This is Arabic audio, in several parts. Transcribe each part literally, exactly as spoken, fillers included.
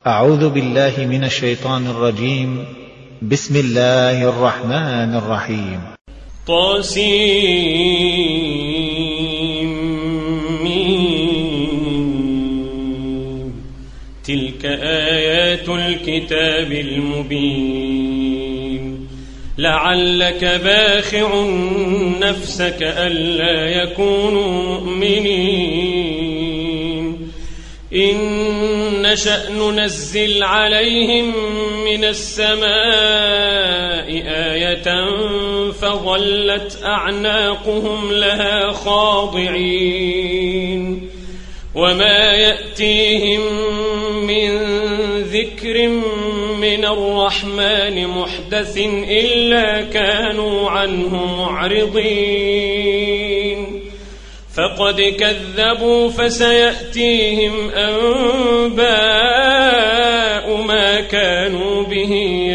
أعوذ بالله من الشيطان الرجيم. بسم الله الرحمن الرحيم. طاسيم. تلك آيات الكتاب المبين. لعلك باخع نفسك ألا يكونوا مؤمنين إن نشأ ننزل عليهم من السماء آية فظلت أعناقهم لها خاضعين وما يأتيهم من ذكر من الرحمن محدث إلا كانوا عنه معرضين فقد كذبوا فسيأتيهم أنباء ما كانوا به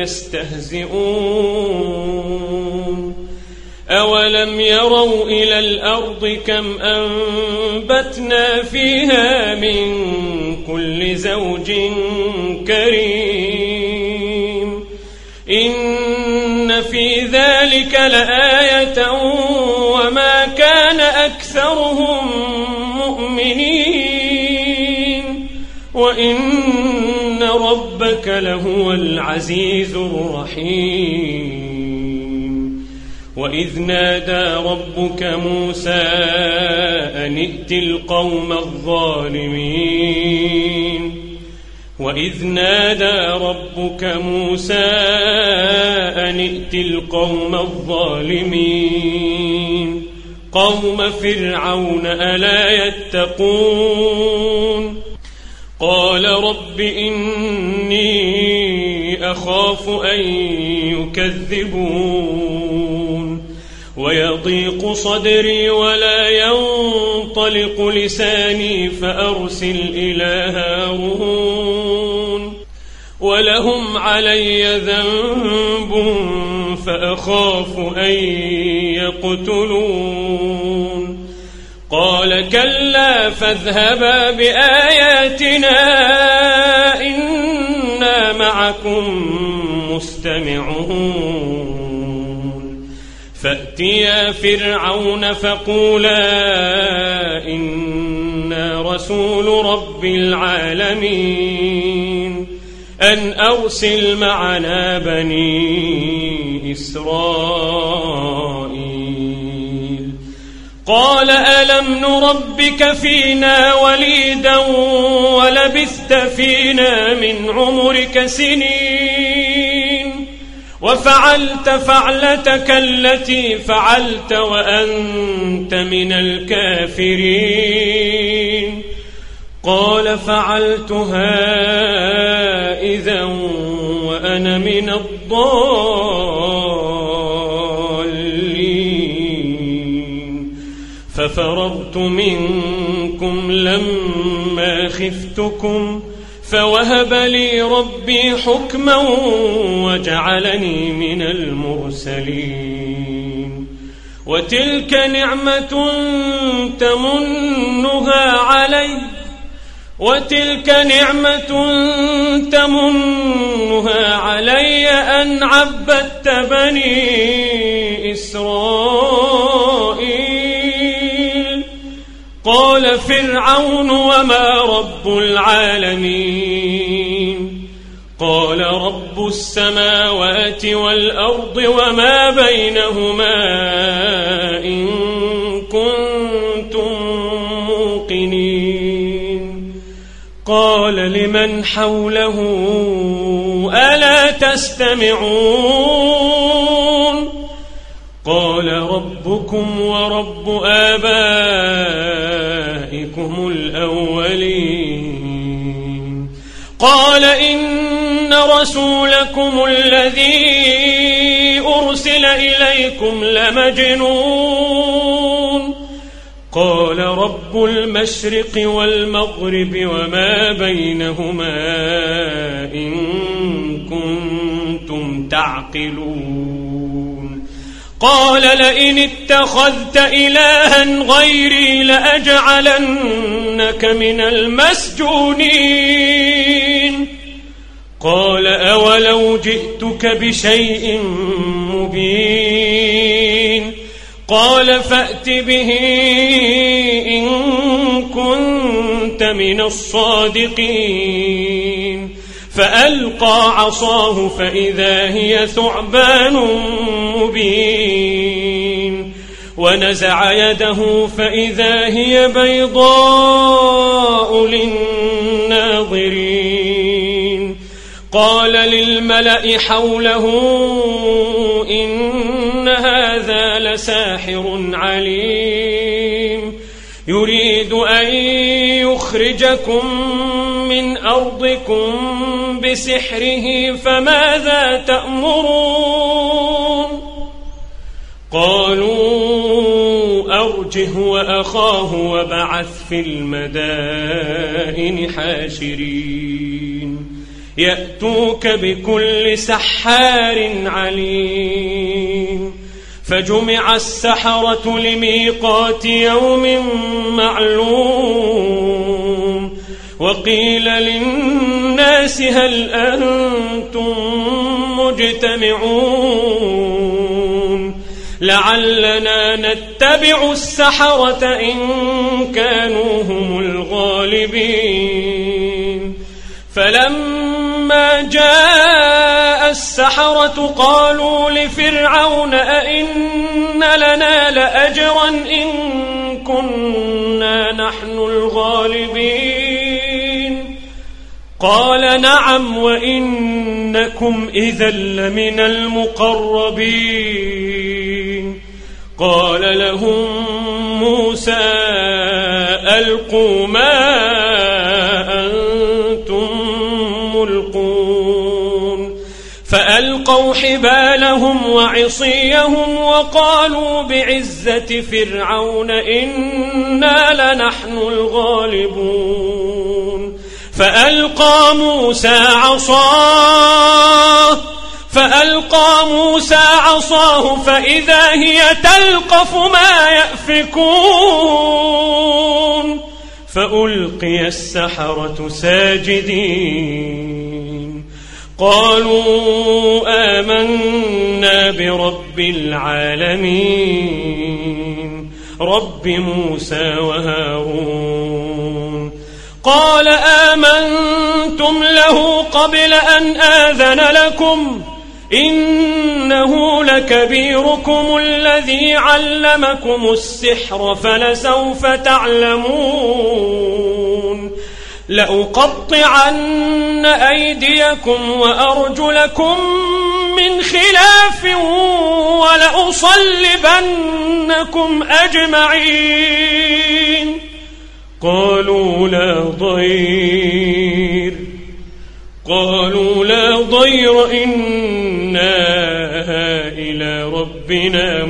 يستهزئون أولم يروا إلى الأرض كم أنبتنا فيها من كل زوج كريم إن في ذلك لآية وما كان أكثرهم مؤمنين وإن ربك لهو العزيز الرحيم. وإذ نادى ربك موسى أن ائت القوم الظالمين وإذ نادى ربك موسى أن ائت القوم الظالمين قوم فرعون ألا يتقون قال رب إني أخاف أن يكذبون ويضيق صدري ولا ينطلق لساني فأرسل إلى هارون ولهم علي ذنب فأخاف أن يقتلون قال كلا فاذهبا بآياتنا إنا معكم مستمعون فأتيا فرعون فقولا إنا رسول رب العالمين أن أرسل معنا بني إسرائيل قال ألم نربك فينا وليدا ولبثت فينا من عمرك سنين وفعلت فعلتك التي فعلت وأنت من الكافرين قال فعلتها إذا وأنا من الضالين ففررت منكم لما خفتكم فوهب لي ربي حكما وجعلني من المرسلين وتلك نعمة تمنها علي وتلك نعمة تمنها علي أن عبدت بني إسرائيل قال فرعون وما رب العالمين قال رب السماوات والأرض وما بينهما إن كنتم موقنين قال لمن حوله ألا تستمعون قال ربكم ورب آبائكم الأولين قال إن رسولكم الذي أرسل إليكم لمجنون قال رب المشرق والمغرب وما بينهما إن كنتم تعقلون قال لئن اتخذت إلها غيري لأجعلنك من المسجونين قال أولو جئتك بشيء مبين قال فأت به إن كنت من الصادقين فألقى عصاه فإذا هي ثعبان مبين ونزع يده فإذا هي بيضاء للناظرين قال للملأ حوله إن هذا لساحر عليم يريد أن يخرجكم من أرضكم بسحره فماذا تأمرون قالوا أرجه وأخاه وابعث في المدائن حاشرين يأتوك بكل سحار عليم فجمع السحرة لميقات يوم معلوم وقيل للناس هل أنتم مجتمعون لعلنا نتبع السحرة إن كانوا هم الغالبين فلما جاء السحرة قالوا لفرعون أئن لنا لأجرا إن كنا نحن الغالبين قال نعم وإنكم إذا لمن المقربين قال لهم موسى ألقوا ما أنتم ملقون فألقوا حبالهم وعصيهم وقالوا بعزة فرعون إنا لنحن الغالبون فألقى موسى عصاه فألقى موسى عصاه فإذا هي تلقف ما يأفكون فألقي السحرة ساجدين قالوا آمنا برب العالمين رب موسى وهارون قال آمنتم له قبل أن آذن لكم إنه لكبيركم الذي علمكم السحر فلسوف تعلمون لأقطعن أيديكم وأرجلكم من خلاف ولأصلبنكم أجمعين قالوا لا ضير قالوا لا ضير إنا إلى ربنا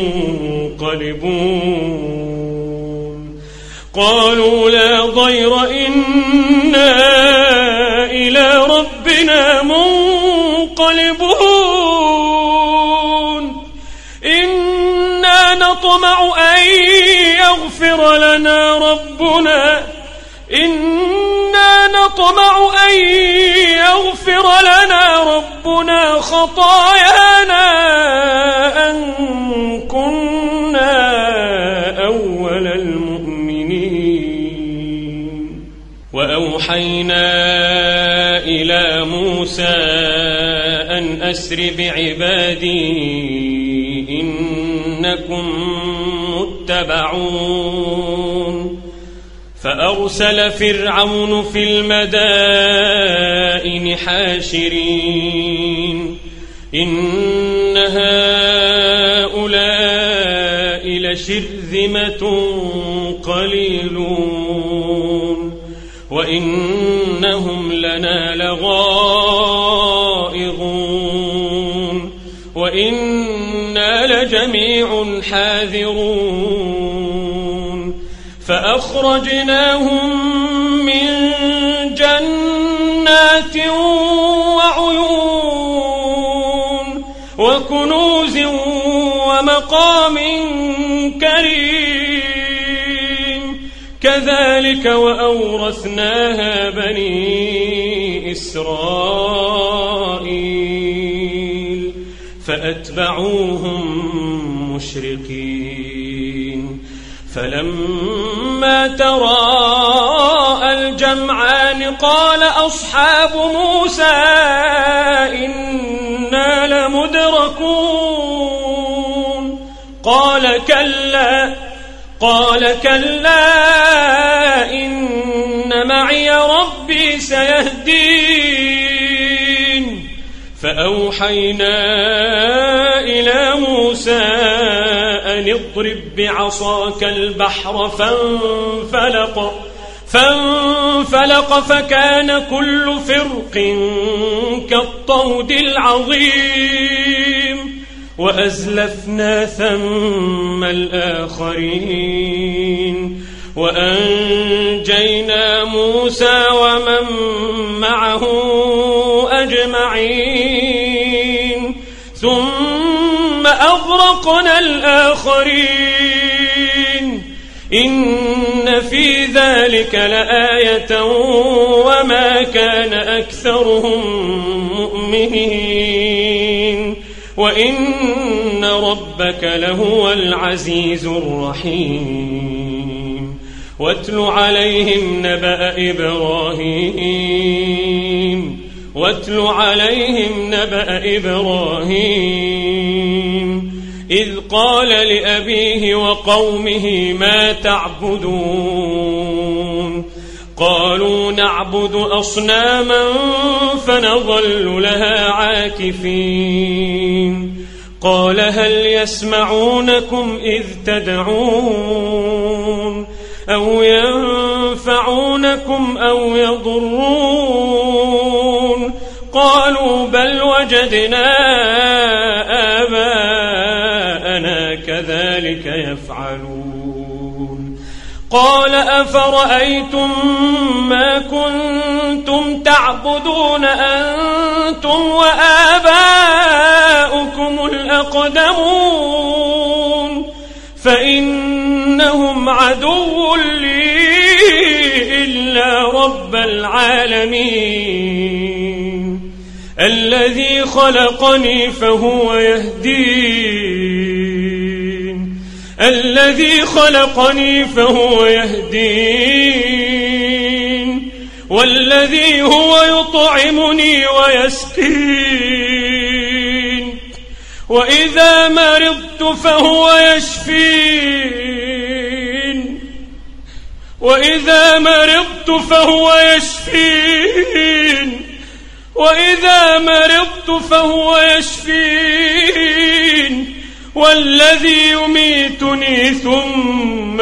منقلبون قالوا لا ضير إنا إلى ربنا منقلبون إنا نطمع أن يغفر لنا ربنا إنا نطمع أن يغفر لنا ربنا خطايانا أن كنا أول المؤمنين وأوحينا إلى موسى أن أسر بعبادي إنكم متبعون فأرسل فرعون في المدائن حاشرين إن هؤلاء لشرذمة قليلون وإنهم لنا لغائظون وإنا لجميع حاذرون فأخرجناهم من جنات وعيون وكنوز ومقام كريم كذلك وأورثناها بني إسرائيل فأتبعوهم مشرقين فلما تراءى الجمعان قال أصحاب موسى إنا لمدركون قال كلا قال كلا إن معي ربي سيهدين فأوحينا إلى موسى أن اضرب بعصاك البحر فانفلق فانفلق فكان كل فرق كالطود العظيم وأزلفنا ثم الآخرين وأنجينا موسى ومن معه أجمعين ثم أغرقنا الآخرين إن في ذلك لآية وما كان أكثرهم مؤمنين وإن ربك لهو العزيز الرحيم واتل عليهم نبأ إبراهيم واتل عليهم نبأ إبراهيم إذ قال لأبيه وقومه ما تعبدون قالوا نعبد أصناما فنظل لها عاكفين قال هل يسمعونكم إذ تدعون أو ينفعونكم أو يضرون قالوا بل وجدنا آباءنا كذلك يفعلون قال أفرأيتم ما كنتم تعبدون أنتم وآباؤكم الأقدمون فإنهم عدو لي إلا رب العالمين الذي خلقني فهو يهدين الذي خلقني فهو يهدين والذي هو يطعمني ويسقين وإذا مرضت فهو يشفين وإذا مرضت فهو يشفين وإذا مرضت فهو يشفين والذي يميتني ثم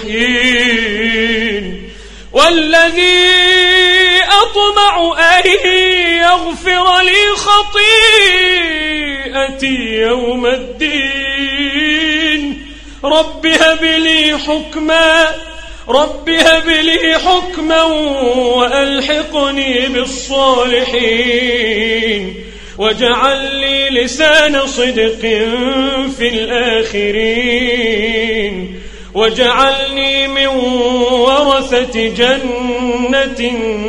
يحيين والذي أطمع أن يغفر لي خطيئتي يوم الدين رب هب لي حكما رب هب لي حكما وألحقني بالصالحين واجعل لي لسان صدق في الآخرين واجعلني من ورثة جنة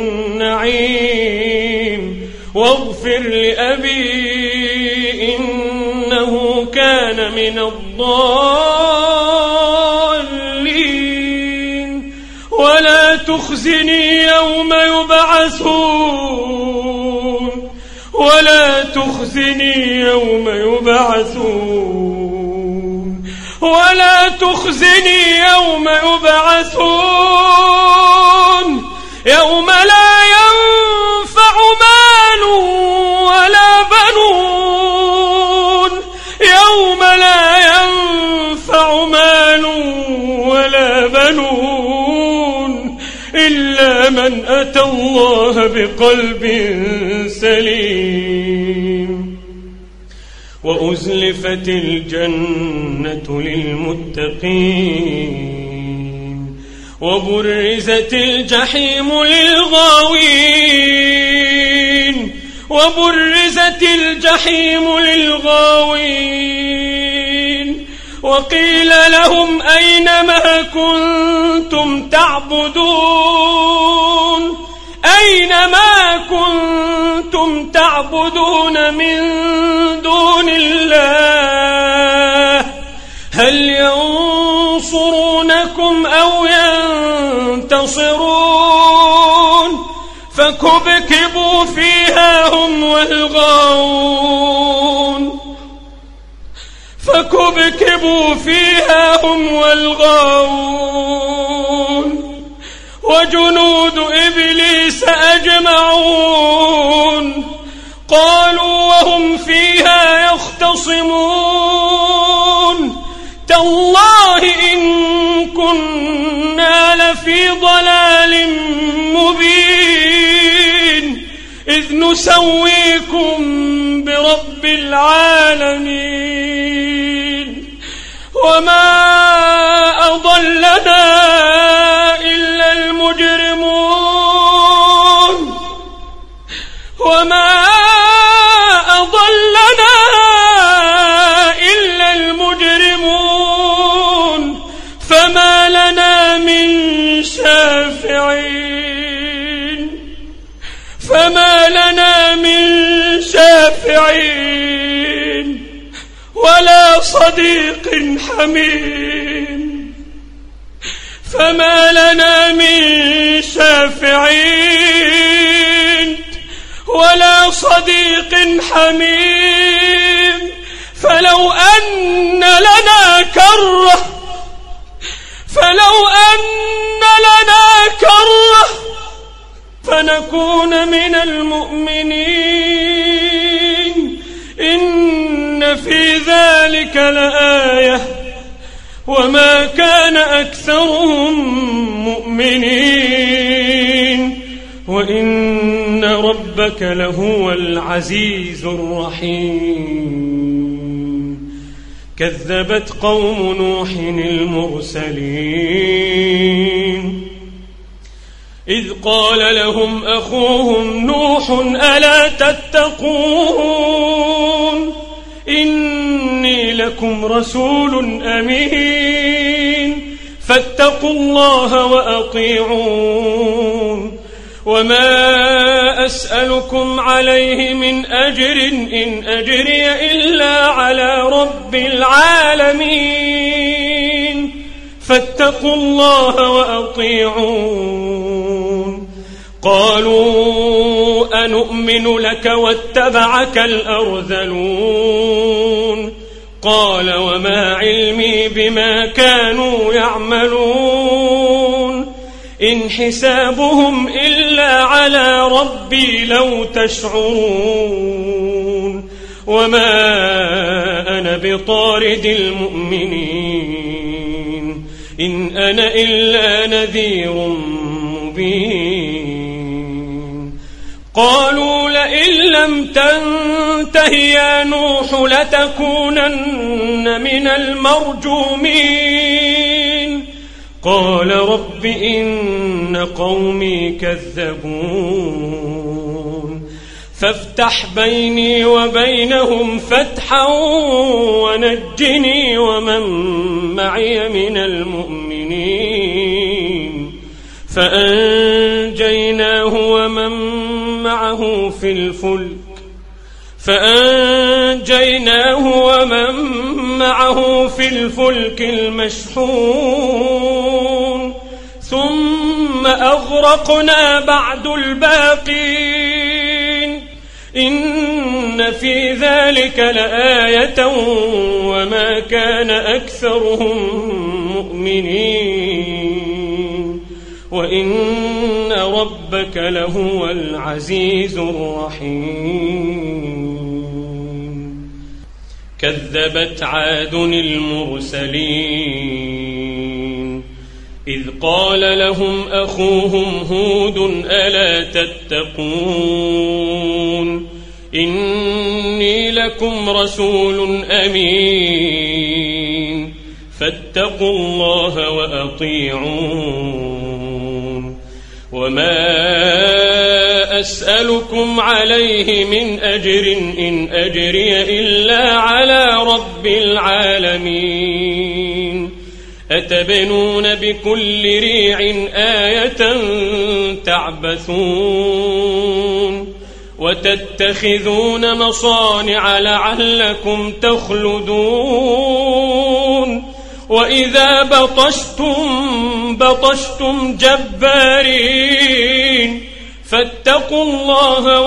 النعيم واغفر لأبي إنه كان من الضالين ولا تخزني يوم يبعثون ولا تخزني يوم يبعثون ولا تخزني يوم يبعثون يوم لا ينفع مال ولا بنون يوم لا ينفع مال ولا بنون إلا من أتى الله بقلب سليم وأزلفت الجنة للمتقين وبرزت الجحيم للغاوين وبرزت الجحيم للغاوين وقيل لهم أين ما كنتم تعبدون أين ما كنتم كنتم تعبدون من دون الله هل ينصرونكم أو ينتصرون فكبكبوا فيها هم والغاوون فكبكبوا فيها هم والغاوون وجنود إبليس أجمعون قالوا وهم فيها يختصمون تالله إن كنا لفي ضلال مبين إذ نسويكم برب العالمين وما أضلنا إلا المجرمون وما أضلنا إلا المجرمون فما لنا من شافعين فما لنا من شافعين ولا صديق حميم فما لنا من شافعين ولا صديق حميم فلو أن لنا كرة فلو أن لنا كرة فنكون من المؤمنين إن في ذلك لآية وما كان أكثرهم مؤمنين وإن ربك لهو العزيز الرحيم كذبت قوم نوح المرسلين إذ قال لهم أخوهم نوح ألا تتقون إني لكم رسول أمين فاتقوا الله وأطيعون وما أسألكم عليه من أجر إن أجري إلا على رب العالمين فاتقوا الله وأطيعون قالوا أنؤمن لك واتبعك الأرذلون قال وما علمي بما كانوا يعملون إن حسابهم إلا على ربي لو تشعرون وما أنا بطارد المؤمنين إن أنا إلا نذير مبين قالوا لئن لم تنته يا نوح لتكونن من المرجومين قال رب إن قومي كذبون فافتح بيني وبينهم فتحا ونجني ومن معي من المؤمنين فأنجيناه ومن معه في الفلك فأنجيناه ومن معه في الفلك المشحون ثم أغرقنا بعد الباقين إن في ذلك لآية وما كان أكثرهم مؤمنين وإن ربك لهو العزيز الرحيم كذبت عاد المرسلين إذ قال لهم أخوهم هود ألا تتقون إني لكم رسول أمين فاتقوا الله وأطيعون وما أسألكم عليه من أجر إن أجري إلا على رب العالمين أتبنون بكل ريع آية تعبثون وتتخذون مصانع لعلكم تخلدون وإذا بطشتم بطشتم جبارين فاتقوا الله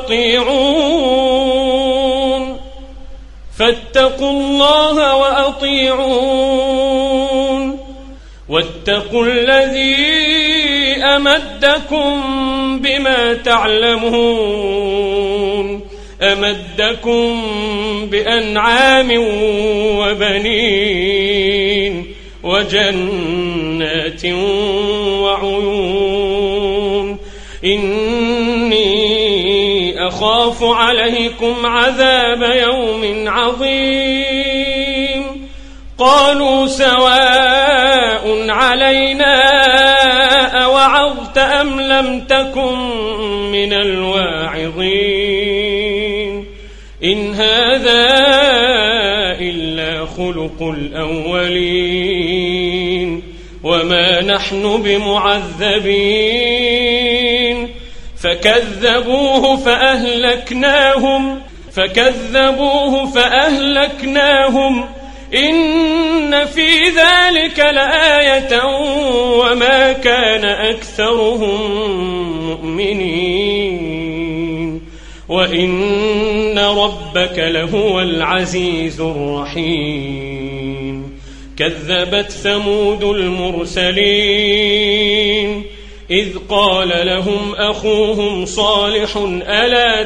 وأطيعون فاتقوا الله وأطيعون واتقوا الذي أمدكم بما تعلمون أمدكم بأنعام وبنين وجنات وعيون إني أخاف عليكم عذاب يوم عظيم قالوا سواء علينا أوعظت أم لم تكن من الواعظين إن هذا إلا خلق الأولين وما نحن بمعذبين فكذبوه فأهلكناهم فكذبوه فأهلكناهم إن في ذلك لآية وما كان أكثرهم مؤمنين وإن ربك لهو العزيز الرحيم كذبت ثمود المرسلين إذ قال لهم أخوهم صالح ألا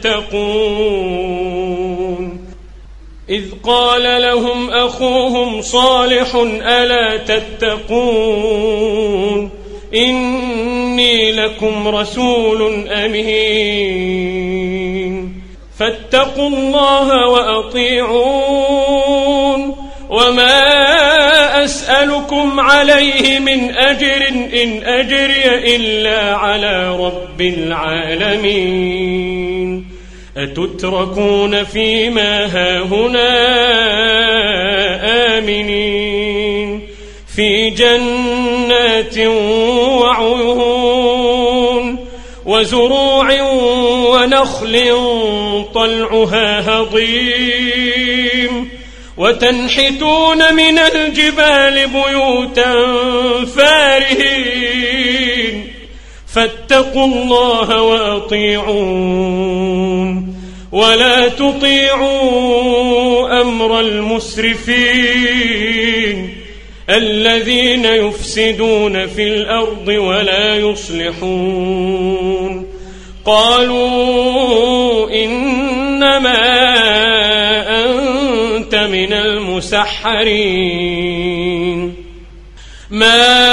تتقون إذ قال لهم أخوهم صالح ألا تتقون إني لكم رسول أمين فاتقوا الله وأطيعون وما أسألكم عليه من أجر إن أجري إلا على رب العالمين أتتركون فيما هاهنا آمنين في جنات وعيون وزروع ونخل طلعها هضيم وتنحتون من الجبال بيوتا فارهين فاتقوا الله وأطيعون ولا تطيعوا أمر المسرفين الذين يفسدون في الأرض ولا يصلحون قالوا إنما أنت من المسحرين ما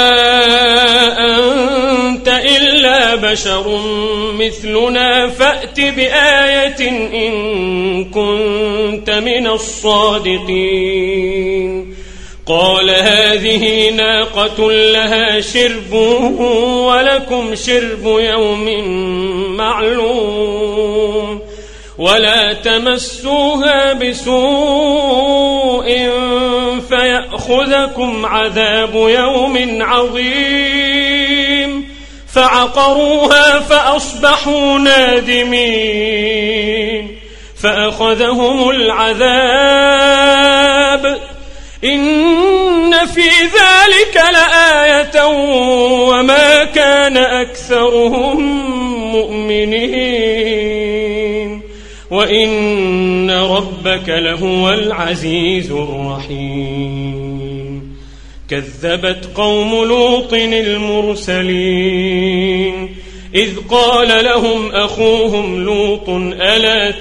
أنت إلا بشر مثلنا فأت بآية إن كنت من الصادقين قال هذه ناقة لها شرب ولكم شرب يوم معلوم ولا تمسوها بسوء فيأخذكم عذاب يوم عظيم فعقروها فأصبحوا نادمين فأخذهم العذاب إن في ذلك لآية وما كان أكثرهم مؤمنين وإن ربك لهو العزيز الرحيم كذبت قوم لوط المرسلين إذ قال لهم أخوهم لوط ألا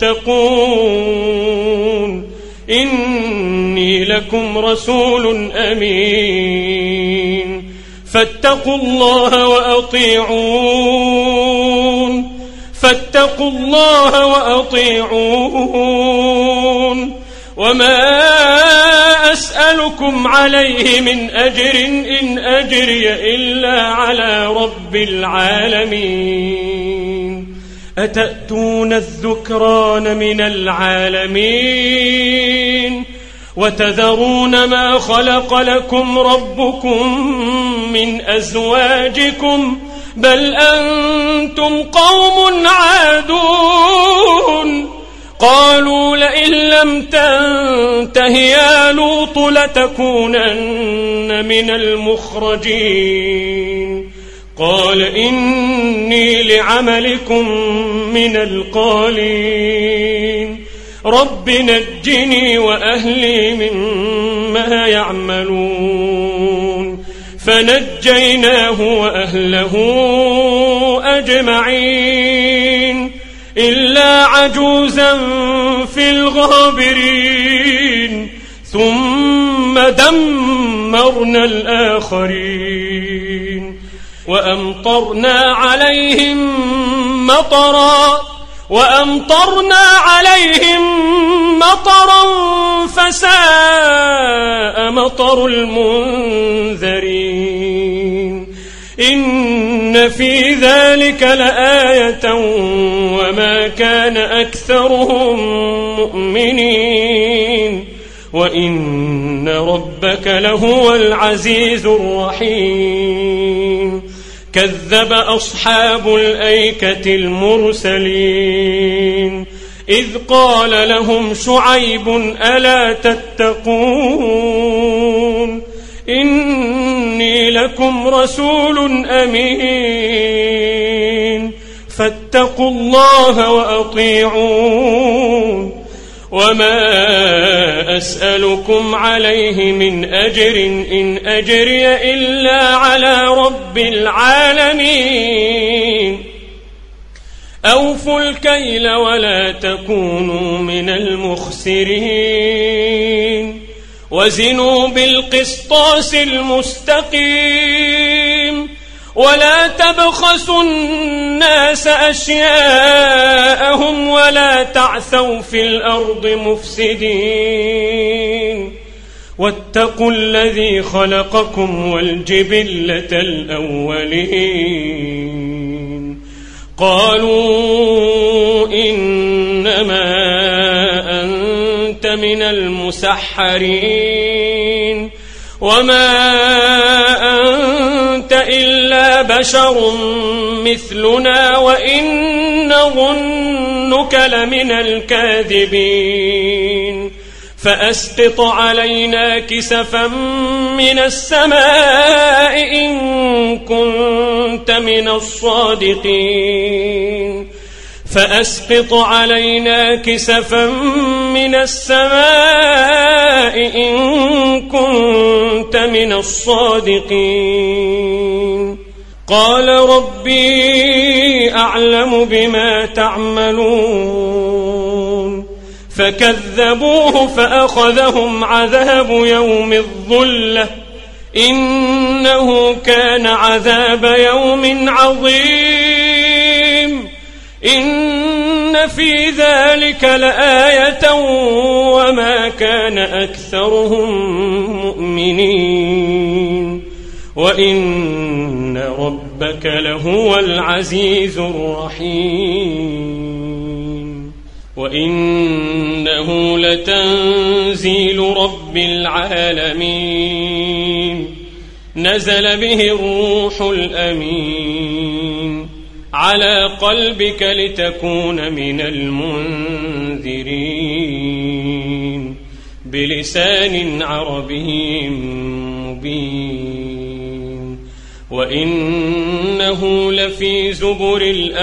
تتقون إني لكم رسول أمين فاتقوا الله وأطيعون فاتقوا الله وأطيعون وما أسألكم عليه من أجر إن أجري إلا على رب العالمين أتأتون الذكران من العالمين وتذرون ما خلق لكم ربكم من أزواجكم بل أنتم قوم عادون قالوا لئن لم تنته يا لوط لتكونن من المخرجين قال إني لعملكم من القالين رب نجني وأهلي مما يعملون فنجيناه وأهله أجمعين إلا عجوزا في الغابرين ثم دمرنا الآخرين وأمطرنا عليهم مطرا وأمطرنا عليهم مطرا فساء مطر المنذرين إن في ذلك لآية وما كان أكثرهم مؤمنين وإن ربك لهو العزيز الرحيم كذب أصحاب الأيكة المرسلين إذ قال لهم شعيب ألا تتقون إني لكم رسول أمين فاتقوا الله وأطيعون وما أسألكم عليه من أجر إن أجري إلا على رب العالمين أوفوا الكيل ولا تكونوا من المخسرين وزنوا بالقسطاس المستقيم ولا تبخسوا الناس أشياءهم ولا تعثوا في الأرض مفسدين واتقوا الذي خلقكم والجبلة الأولين قالوا إنما أنت من المسحرين وما أنت إلا بشر مثلنا وإن ظنك لمن الكاذبين فأسقط علينا كسفا من السماء إن كنت من الصادقين فأسقط علينا كسفا من السماء إن كنت من الصادقين قال ربي أعلم بما تعملون فكذبوه فأخذهم عذاب يوم الظلة إنه كان عذاب يوم عظيم إن في ذلك لآية وما كان أكثرهم مؤمنين وإن ربك لهو العزيز الرحيم وإنه لتنزيل رب العالمين نزل به الروح الأمين على قلبك لتكون من المنذرين بلسان عربي مبين وإنه لفي زبر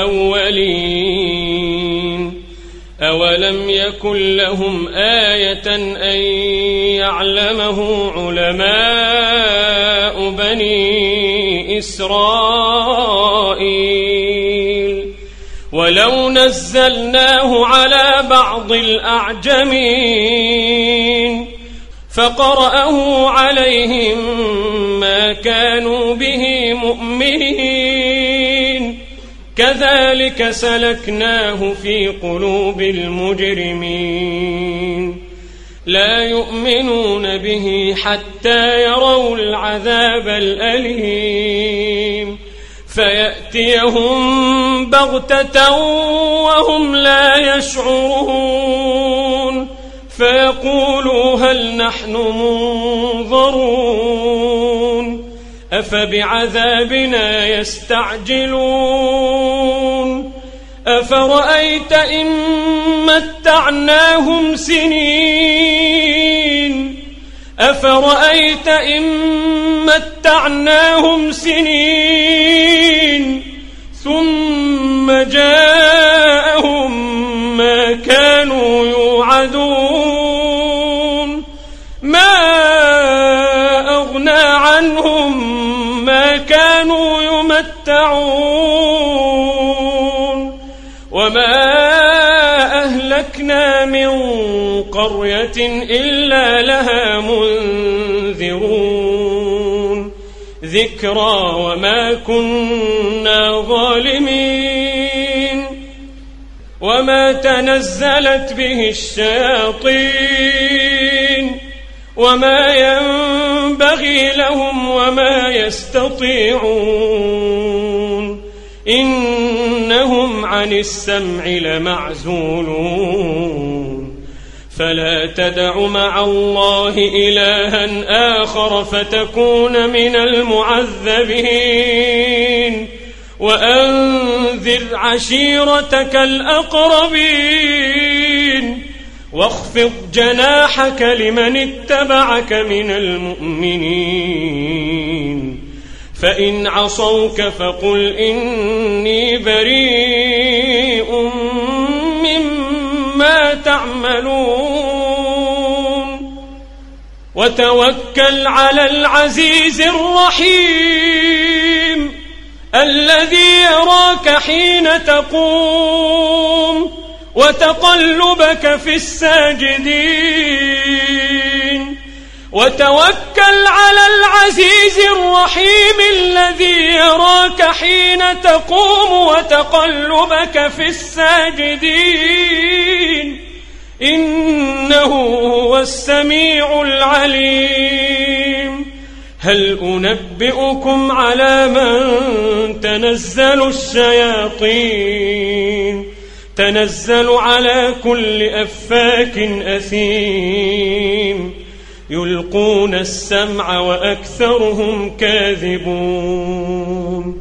الأولين أولم يكن لهم آية أن يعلمه علماء بني إسرائيل ولو نزلناه على بعض الأعجمين فقرأه عليهم ما كانوا به مؤمنين كذلك سلكناه في قلوب المجرمين لا يؤمنون به حتى يروا العذاب الأليم فيأتيهم بغتة وهم لا يشعرون فيقولوا هل نحن منظرون أفبعذابنا يستعجلون أفرأيت إن متعناهم سنين أفرأيت إن متعناهم سنين ثم جاءهم ما كانوا يوعدون ما أغنى عنهم ما كانوا يمتعون وما أهلكنا من قرية إلا لها منذرون ذكرى وما كنا ظالمين وما تنزلت به الشياطين وما ينبغي لهم وما يستطيعون إنهم عن السمع لمعزولون فلا تدع مع الله إلها آخر فتكون من المعذبين وأنذر عشيرتك الأقربين واخفض جناحك لمن اتبعك من المؤمنين فإن عصوك فقل إني بريء مما تعملون وتوكل على العزيز الرحيم الذي يراك حين تقوم وتقلبك في الساجدين وتوكل على العزيز الرحيم الذي يراك حين تقوم وتقلبك في الساجدين إنه هو السميع العليم هل أنبئكم على من تنزل الشياطين تنزل على كل أفاك أثيم يلقون السمع وأكثرهم كاذبون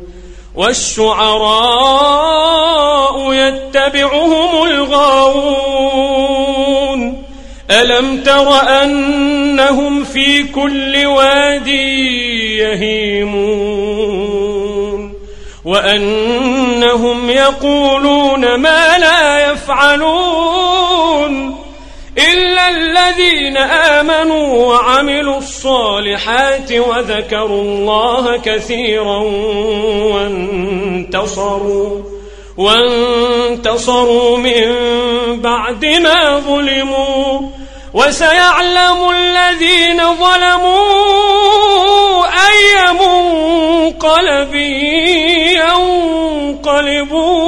والشعراء يتبعهم الغاوون ألم تر أنهم في كل واد يهيمون وأنهم يقولون ما لا يفعلون إلا الذين آمنوا وعملوا الصالحات وذكروا الله كثيرا وانتصروا وانتصروا من بعد ما ظلموا وسيعلم الذين ظلموا أي منقلب ينقلبون